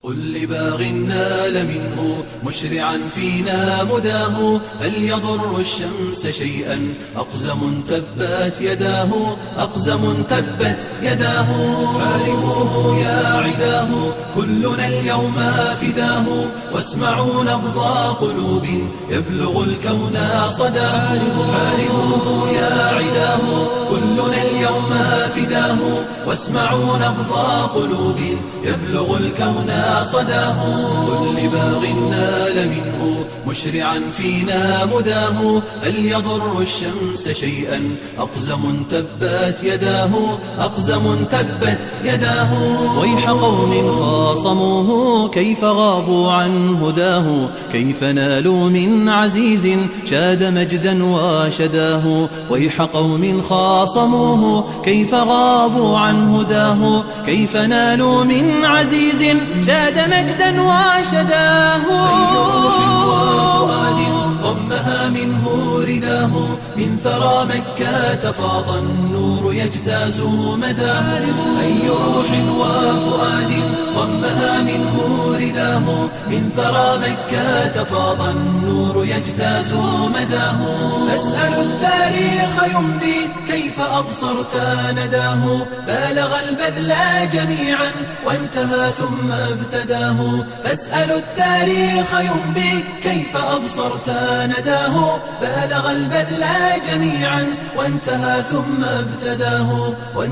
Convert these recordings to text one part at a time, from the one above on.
قل لباغ نال منه مشرعا فينا مداه، هل يضر الشمس شيئا أقزم تبت يداه، أقزم تبت يداه. حاربوه يا عداه كلنا اليوم فداه، واسمعوا نبض قلوب يبلغ الكون صداه. حاربوه يا عداه كلنا اليوم فداه، واسمعوا نبض قلوب يبلغ الكون صداه. قل لباغ نال منه مشرعا فينا مداه، هل يضر الشمس شيئا أقزم تبت يداه، أقزم تبت يداه. ويح قوم خاصموه كيف غابوا عن هداه، كيف نالوا من عزيز شاد مجدا وشداه. ويح قوم خاصموه كيف غابوا عن هداه، كيف نالوا من عزيز شاد مجدا وشداه. أي روح وفؤاد ضمها منه رداه، من ثرى مكة فاض النور يجتاز مداه. أي روح وفؤاد ضمها منه رداه، من ثرى مكة فاض النور يجتاز مداه. فاسألوا التاريخ يمضي كيف أبصرت نداه، بالغ البذل جميعا وانتهى ثم ابتداه. فاسألوا التاريخ يمضي كيف أبصرت نداه، بالغ البذل جميعا وانتهى ثم ابتداه.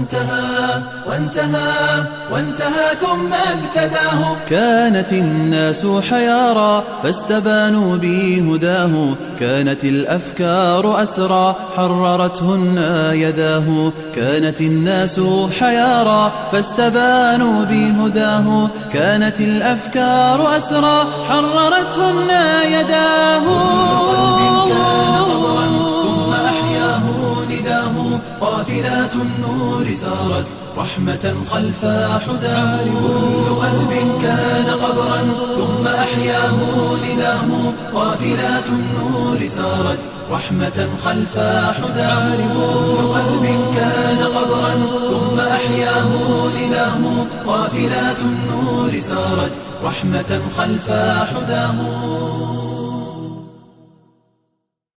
وانتهى ثم ابتداه. كانت الناس حيارى فاستبانوا بهداه، كانت الأفكار أسرى حررتهن يداه. كانت الناس حيارى فاستبانوا بهداه، كانت الأفكار أسرى حررتهن يداه. قافلات النور سارت رحمة خلف حداه. كل قلب كان قبرا ثم أحياه نداه، قافلات النور سارت رحمة خلف حداه. كل قلب كان قبرا ثم أحياه نداه، قافلات النور سارت رحمة خلف حداه.